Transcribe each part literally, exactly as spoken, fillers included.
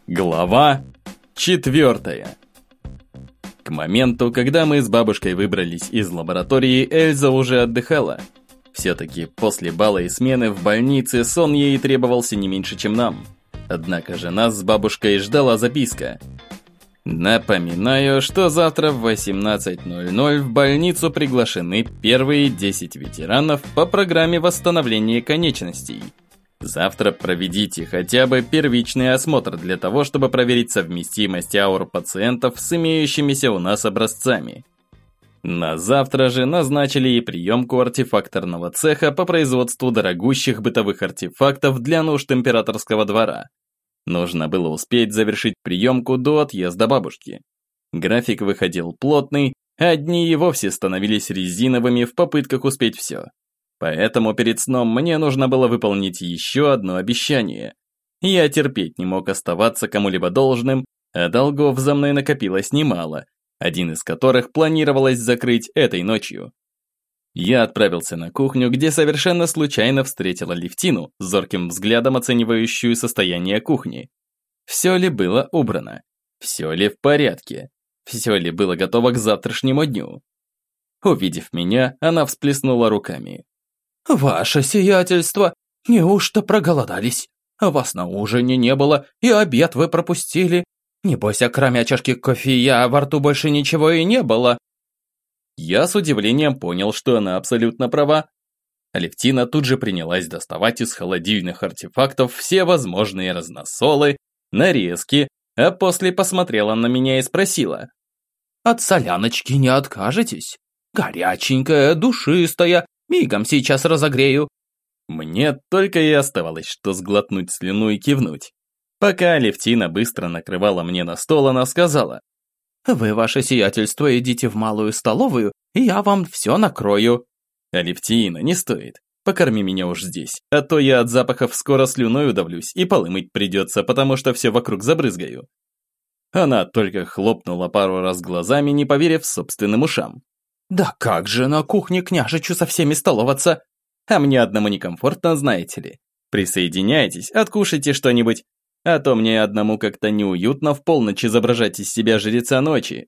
Глава четвертая. К моменту, когда мы с бабушкой выбрались из лаборатории, Эльза уже отдыхала. Все-таки после бала и смены в больнице сон ей требовался не меньше, чем нам. Однако же нас с бабушкой ждала записка. Напоминаю, что завтра в восемнадцать ноль ноль в больницу приглашены первые десять ветеранов по программе восстановления конечностей. Завтра проведите хотя бы первичный осмотр для того, чтобы проверить совместимость аур пациентов с имеющимися у нас образцами. На завтра же назначили и приемку артефакторного цеха по производству дорогущих бытовых артефактов для нужд императорского двора. Нужно было успеть завершить приемку до отъезда бабушки. График выходил плотный, а дни и вовсе становились резиновыми в попытках успеть все. Поэтому перед сном мне нужно было выполнить еще одно обещание. Я терпеть не мог оставаться кому-либо должным, а долгов за мной накопилось немало, один из которых планировалось закрыть этой ночью. Я отправился на кухню, где совершенно случайно встретил Алевтину, зорким взглядом оценивающую состояние кухни. Все ли было убрано? Все ли в порядке? Все ли было готово к завтрашнему дню? Увидев меня, она всплеснула руками. «Ваше сиятельство, неужто проголодались? Вас на ужине не было, и обед вы пропустили. Небось, кроме чашки кофе я во рту больше ничего и не было». Я с удивлением понял, что она абсолютно права. Алевтина тут же принялась доставать из холодильных артефактов все возможные разносолы, нарезки, а после посмотрела на меня и спросила. «От соляночки не откажетесь? Горяченькая, душистая. Мигом сейчас разогрею». Мне только и оставалось, что сглотнуть слюну и кивнуть. Пока Алевтина быстро накрывала мне на стол, она сказала. «Вы, ваше сиятельство, идите в малую столовую, и я вам все накрою». «Алевтина, не стоит. Покорми меня уж здесь, а то я от запахов скоро слюной удавлюсь, и полы мыть придется, потому что все вокруг забрызгаю». Она только хлопнула пару раз глазами, не поверив собственным ушам. «Да как же на кухне княжичу со всеми столоваться? А мне одному некомфортно, знаете ли. Присоединяйтесь, откушайте что-нибудь, а то мне одному как-то неуютно в полночь изображать из себя жреца ночи».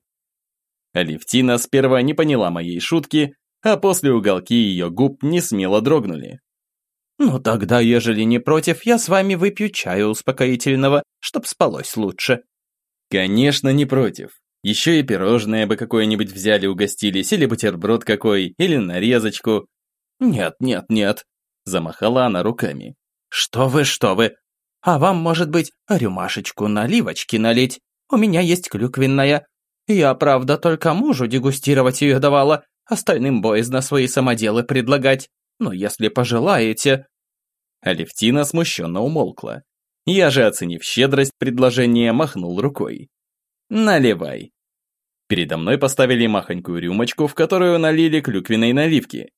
Алевтина сперва не поняла моей шутки, а после уголки ее губ не смело дрогнули. «Ну тогда, ежели не против, я с вами выпью чаю успокоительного, чтоб спалось лучше». «Конечно, не против. Еще и пирожное бы какое-нибудь взяли, угостились, или бутерброд какой, или нарезочку». «Нет, нет, нет», – замахала она руками. «Что вы, что вы? А вам, может быть, рюмашечку наливочки налить? У меня есть клюквенная. Я, правда, только мужу дегустировать ее давала, остальным боязно свои самоделы предлагать. Но если пожелаете...» Алевтина смущенно умолкла. Я же, оценив щедрость предложения, махнул рукой. «Наливай». Передо мной поставили махонькую рюмочку, в которую налили клюквенной наливки.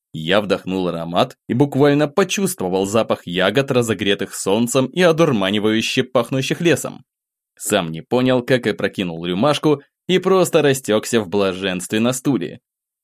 Я вдохнул аромат и буквально почувствовал запах ягод, разогретых солнцем и одурманивающе пахнущих лесом. Сам не понял, как и прокинул рюмашку и просто растекся в блаженстве на стуле.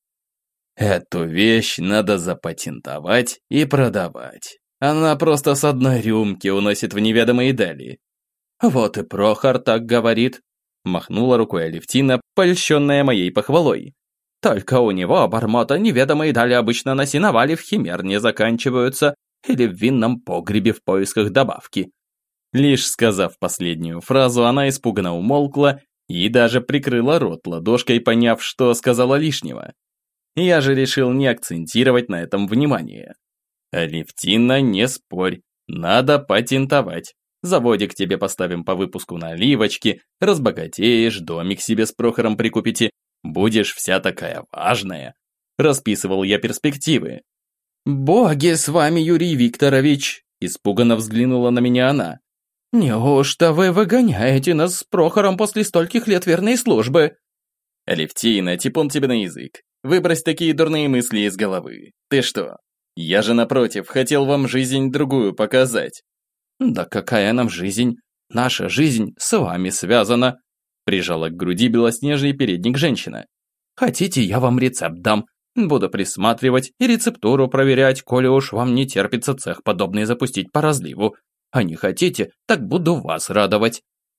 Эту вещь надо запатентовать и продавать. Она просто с одной рюмки уносит в неведомые дали. «Вот и Прохор так говорит», – махнула рукой Алевтина, польщенная моей похвалой. «Только у него обормота неведомые дали обычно на сеновале в химерне заканчиваются или в винном погребе в поисках добавки». Лишь сказав последнюю фразу, она испуганно умолкла и даже прикрыла рот ладошкой, поняв, что сказала лишнего. Я же решил не акцентировать на этом внимание. «Алевтина, не спорь, надо патентовать. Заводик тебе поставим по выпуску наливочки, разбогатеешь, домик себе с Прохором прикупите, будешь вся такая важная». Расписывал я перспективы. «Боги с вами, Юрий Викторович!» Испуганно взглянула на меня она. «Неужто вы выгоняете нас с Прохором после стольких лет верной службы?» «Алевтина, типун тебе на язык. Выбрось такие дурные мысли из головы. Ты что? Я же, напротив, хотел вам жизнь другую показать». «Да какая нам жизнь? Наша жизнь с вами связана», прижала к груди белоснежный передник женщина. «Хотите, я вам рецепт дам. Буду присматривать и рецептуру проверять, коли уж вам не терпится цех подобный запустить по разливу. А не хотите, так буду вас радовать.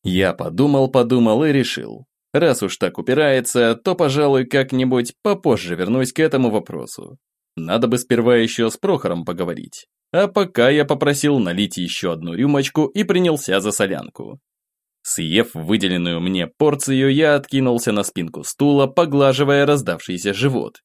Я подумал-подумал и решил. Раз уж так упирается, то, пожалуй, как-нибудь попозже вернусь к этому вопросу. Надо бы сперва еще с Прохором поговорить. А пока я попросил налить еще одну рюмочку и принялся за солянку. Съев выделенную мне порцию, я откинулся на спинку стула, поглаживая раздавшийся живот.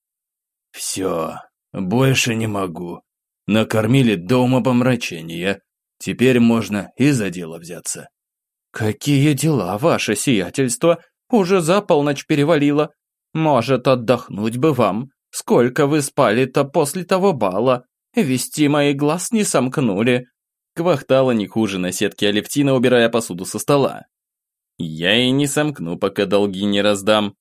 «Все, больше не могу. Накормили до умопомрачения. Теперь можно и за дело взяться». «Какие дела, ваше сиятельство? Уже за полночь перевалило. Может, отдохнуть бы вам? Сколько вы спали-то после того бала? Вести мои глаз не сомкнули». Квахтала не хуже на сетке Алевтина, убирая посуду со стола. «Я и не сомкну, пока долги не раздам».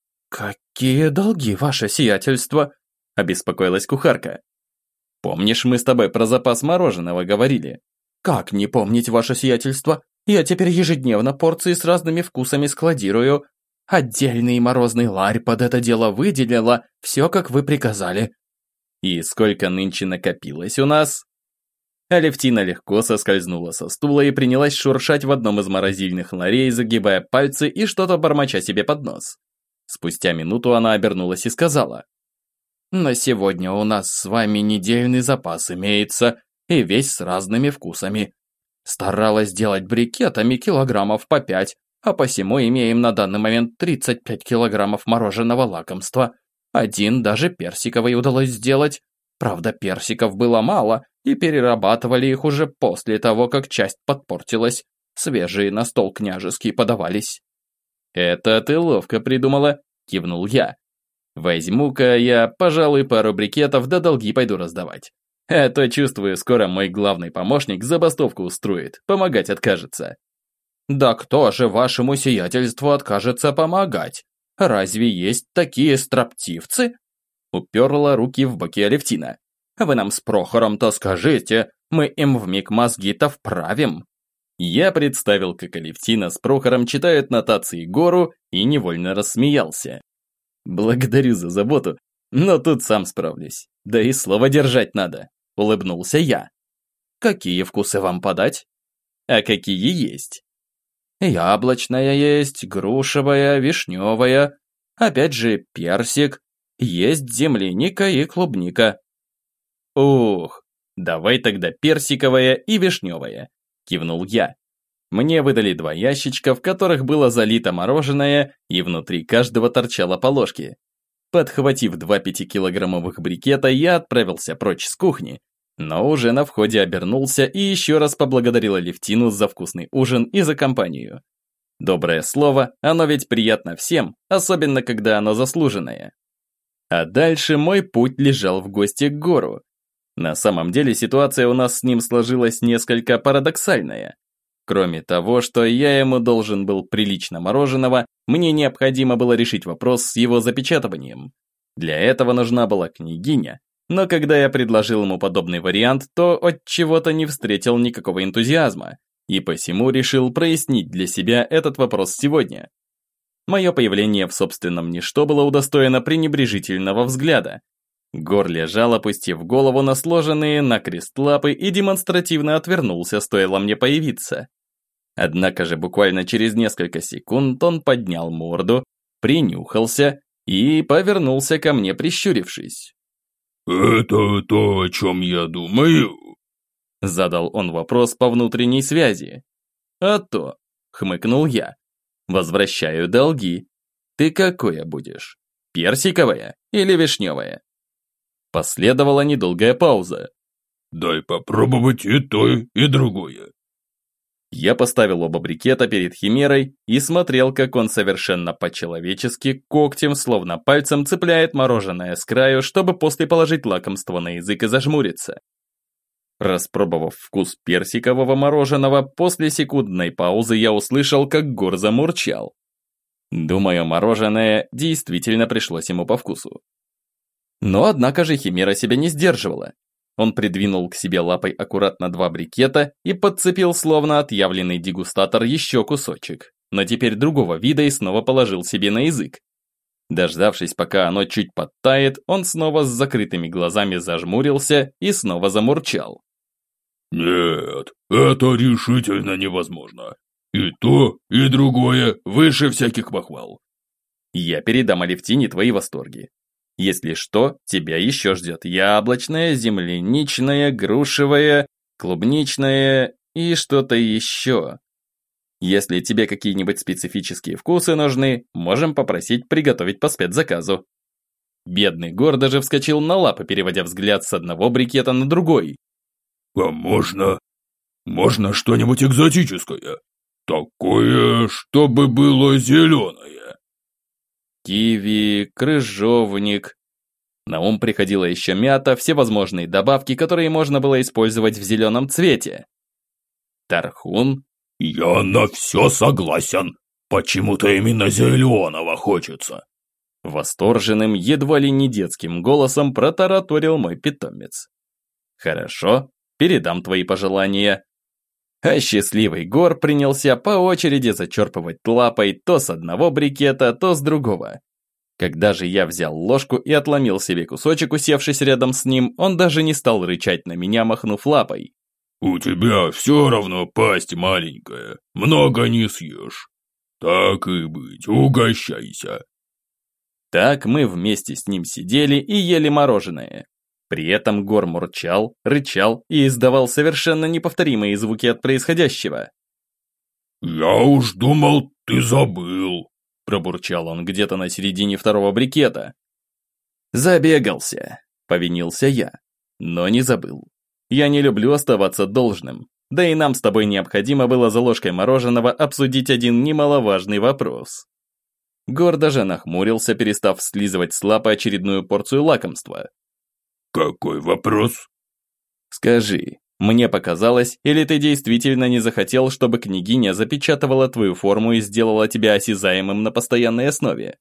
«Какие долги, ваше сиятельство?» – обеспокоилась кухарка. «Помнишь, мы с тобой про запас мороженого говорили?» «Как не помнить, ваше сиятельство? Я теперь ежедневно порции с разными вкусами складирую. Отдельный морозный ларь под это дело выделила, все как вы приказали». «И сколько нынче накопилось у нас?» Алевтина легко соскользнула со стула и принялась шуршать в одном из морозильных ларей, загибая пальцы и что-то бормоча себе под нос. Спустя минуту она обернулась и сказала: «На сегодня у нас с вами недельный запас имеется, и весь с разными вкусами. Старалась делать брикетами килограммов по пять, а посему имеем на данный момент тридцать пять килограммов мороженого лакомства. Один даже персиковый удалось сделать. Правда, персиков было мало, и перерабатывали их уже после того, как часть подпортилась. Свежие на стол княжеский подавались». «Это ты ловко придумала», – кивнул я. «Возьму-ка я, пожалуй, пару брикетов, да долги пойду раздавать. А то, чувствую, скоро мой главный помощник забастовку устроит, помогать откажется». «Да кто же вашему сиятельству откажется помогать? Разве есть такие строптивцы?» Уперла руки в боки Алевтина. «Вы нам с Прохором-то скажите, мы им вмиг мозги-то вправим». Я представил, как Алевтина с Прохором читают нотации Гору и невольно рассмеялся. «Благодарю за заботу, но тут сам справлюсь. Да и слово держать надо», – улыбнулся я. «Какие вкусы вам подать?» «А какие есть?» «Яблочная есть, грушевая, вишневая, опять же персик, есть земляника и клубника». «Ух, давай тогда персиковая и вишневая», – кивнул я. Мне выдали два ящичка, в которых было залито мороженое, и внутри каждого торчало по ложке. Подхватив два пятикилограммовых брикета, я отправился прочь с кухни, но уже на входе обернулся и еще раз поблагодарил Алевтину за вкусный ужин и за компанию. Доброе слово, оно ведь приятно всем, особенно когда оно заслуженное. А дальше мой путь лежал в гости к Гору. На самом деле ситуация у нас с ним сложилась несколько парадоксальная. Кроме того, что я ему должен был прилично мороженого, мне необходимо было решить вопрос с его запечатыванием. Для этого нужна была княгиня, но когда я предложил ему подобный вариант, то от чего-то не встретил никакого энтузиазма, и посему решил прояснить для себя этот вопрос сегодня. Мое появление в собственном ничто было удостоено пренебрежительного взгляда. Гор лежал, опустив голову на сложенные накрест лапы и демонстративно отвернулся, стоило мне появиться. Однако же буквально через несколько секунд он поднял морду, принюхался и повернулся ко мне, прищурившись. «Это то, о чем я думаю?» Задал он вопрос по внутренней связи. «А то», — хмыкнул я, — «возвращаю долги. Ты какое будешь? Персиковая или вишневая?» Последовала недолгая пауза. «Дай попробовать и то, и другое». Я поставил оба брикета перед Химерой и смотрел, как он совершенно по-человечески когтем, словно пальцем, цепляет мороженое с краю, чтобы после положить лакомство на язык и зажмуриться. Распробовав вкус персикового мороженого, после секундной паузы я услышал, как Гор замурчал. Думаю, мороженое действительно пришлось ему по вкусу. Но однако же Химера себя не сдерживала. Он придвинул к себе лапой аккуратно два брикета и подцепил, словно отъявленный дегустатор, еще кусочек, но теперь другого вида, и снова положил себе на язык. Дождавшись, пока оно чуть подтает, он снова с закрытыми глазами зажмурился и снова замурчал. «Нет, это решительно невозможно. И И то, и другое выше всяких похвал. Я передам Алевтине твои восторги. Если что, тебя еще ждет яблочное, земляничное, грушевое, клубничное и что-то еще. Если тебе какие-нибудь специфические вкусы нужны, можем попросить приготовить по спецзаказу. Бедный Гор даже вскочил на лапы, переводя взгляд с одного брикета на другой. А можно... можно что-нибудь экзотическое? Такое, чтобы было зеленое. Киви, крыжовник. На ум приходила еще мята, всевозможные добавки, которые можно было использовать в зеленом цвете. Тархун. Я на все согласен. Почему-то именно зеленого хочется. Восторженным, едва ли не детским голосом протараторил мой питомец. Хорошо, передам твои пожелания. А счастливый Гор принялся по очереди зачерпывать лапой то с одного брикета, то с другого. Когда же я взял ложку и отломил себе кусочек, усевшись рядом с ним, он даже не стал рычать на меня, махнув лапой. У тебя все равно пасть маленькая, много не съешь. Так и быть, угощайся. Так мы вместе с ним сидели и ели мороженое. При этом Гор мурчал, рычал и издавал совершенно неповторимые звуки от происходящего. «Я уж думал, ты забыл», – пробурчал он где-то на середине второго брикета. «Забегался», – повинился я, но не забыл. Я не люблю оставаться должным, да и нам с тобой необходимо было за ложкой мороженого обсудить один немаловажный вопрос. Гор даже нахмурился, перестав слизывать с лапы очередную порцию лакомства. «Какой вопрос?» «Скажи, мне показалось, или ты действительно не захотел, чтобы княгиня запечатывала твою форму и сделала тебя осязаемым на постоянной основе?»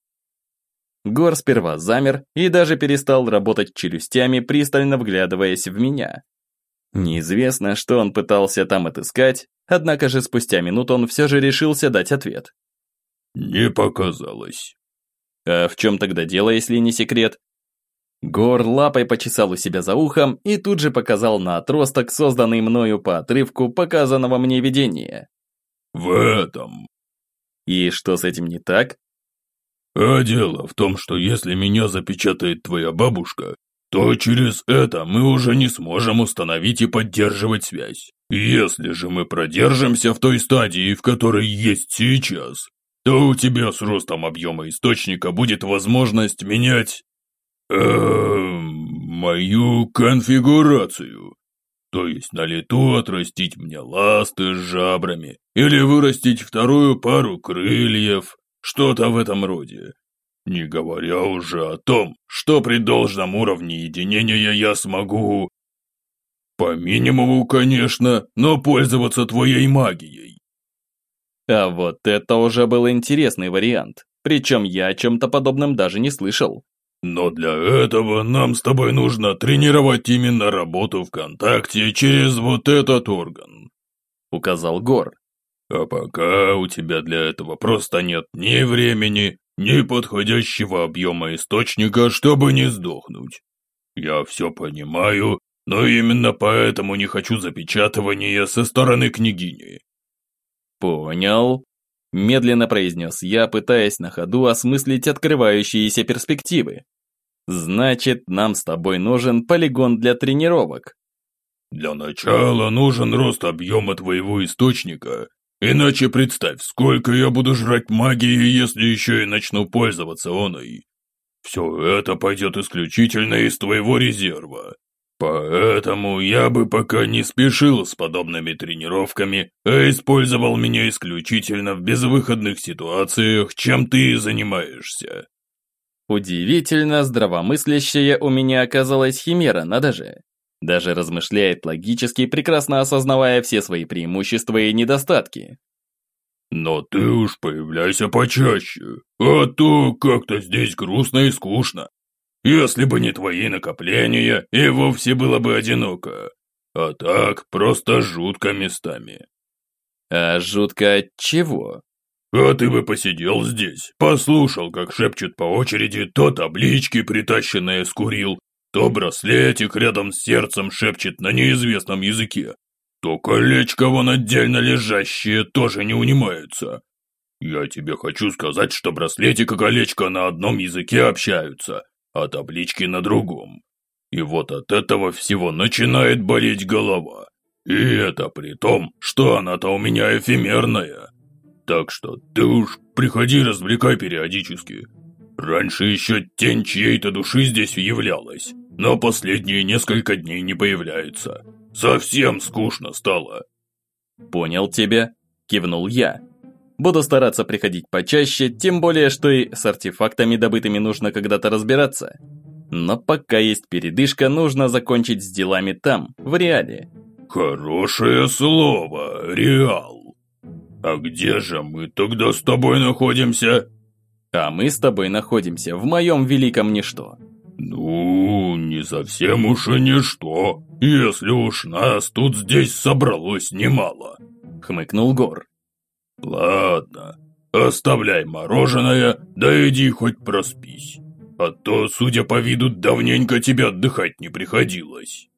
Гор сперва замер и даже перестал работать челюстями, пристально вглядываясь в меня. Неизвестно, что он пытался там отыскать, однако же спустя минуту он все же решился дать ответ. «Не показалось». «А в чем тогда дело, если не секрет?» Гор лапой почесал у себя за ухом и тут же показал на отросток, созданный мною по отрывку показанного мне видения. «В этом». «И что с этим не так?» «А дело в том, что если меня запечатает твоя бабушка, то через это мы уже не сможем установить и поддерживать связь. Если же мы продержимся в той стадии, в которой есть сейчас, то у тебя с ростом объема источника будет возможность менять... Эм, мою конфигурацию. То есть на лету отрастить мне ласты с жабрами, или вырастить вторую пару крыльев, что-то в этом роде. Не говоря уже о том, что при должном уровне единения я смогу... По минимуму, конечно, но пользоваться твоей магией». А вот это уже был интересный вариант, причем я о чем-то подобном даже не слышал. «Но для этого нам с тобой нужно тренировать именно работу в контакте через вот этот орган», — указал Гор. «А пока у тебя для этого просто нет ни времени, ни подходящего объема источника, чтобы не сдохнуть. Я все понимаю, но именно поэтому не хочу запечатывания со стороны княгини». «Понял», – медленно произнес я, пытаясь на ходу осмыслить открывающиеся перспективы. «Значит, нам с тобой нужен полигон для тренировок». «Для начала нужен рост объема твоего источника, иначе представь, сколько я буду жрать магии, если еще и начну пользоваться оной. Все это пойдет исключительно из твоего резерва. Поэтому я бы пока не спешил с подобными тренировками, а использовал меня исключительно в безвыходных ситуациях, чем ты и занимаешься». Удивительно здравомыслящая у меня оказалась химера, надо же. Даже размышляет логически, прекрасно осознавая все свои преимущества и недостатки. «Но ты уж появляйся почаще, а то как-то здесь грустно и скучно. Если бы не твои накопления, и вовсе было бы одиноко. А так, просто жутко местами». «А жутко от чего?» «А ты бы посидел здесь, послушал, как шепчут по очереди то таблички, притащенные с Курил, то браслетик рядом с сердцем шепчет на неизвестном языке. то колечко вон отдельно лежащее тоже не унимается. Я тебе хочу сказать, что браслетик и колечко на одном языке общаются, а таблички на другом. И вот от этого всего начинает болеть голова. И это при том, что она-то у меня эфемерная. Так что ты уж приходи, развлекай периодически. Раньше еще тень чьей-то души здесь являлась, но последние несколько дней не появляется. Совсем скучно стало. Понял тебя, кивнул я. Буду стараться приходить почаще, тем более, что и с артефактами добытыми нужно когда-то разбираться. Но пока есть передышка, нужно закончить с делами там, в реале. Хорошее слово, реал. А где же мы тогда с тобой находимся? А мы с тобой находимся в моем великом ничто. Ну, не совсем уж и ничто, если уж нас тут здесь собралось немало, хмыкнул Гор. Ладно, оставляй мороженое, да иди хоть проспись. А то, судя по виду, давненько тебе отдыхать не приходилось.